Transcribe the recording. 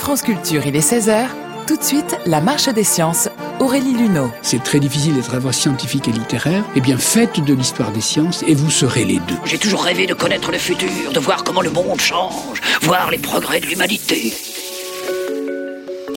France Culture, il est 16h. Tout de suite, la marche des sciences. Aurélie Luneau. C'est très difficile d'être à la fois scientifique et littéraire. Eh bien, faites de l'histoire des sciences et vous serez les deux. J'ai toujours rêvé de connaître le futur, de voir comment le monde change, voir les progrès de l'humanité.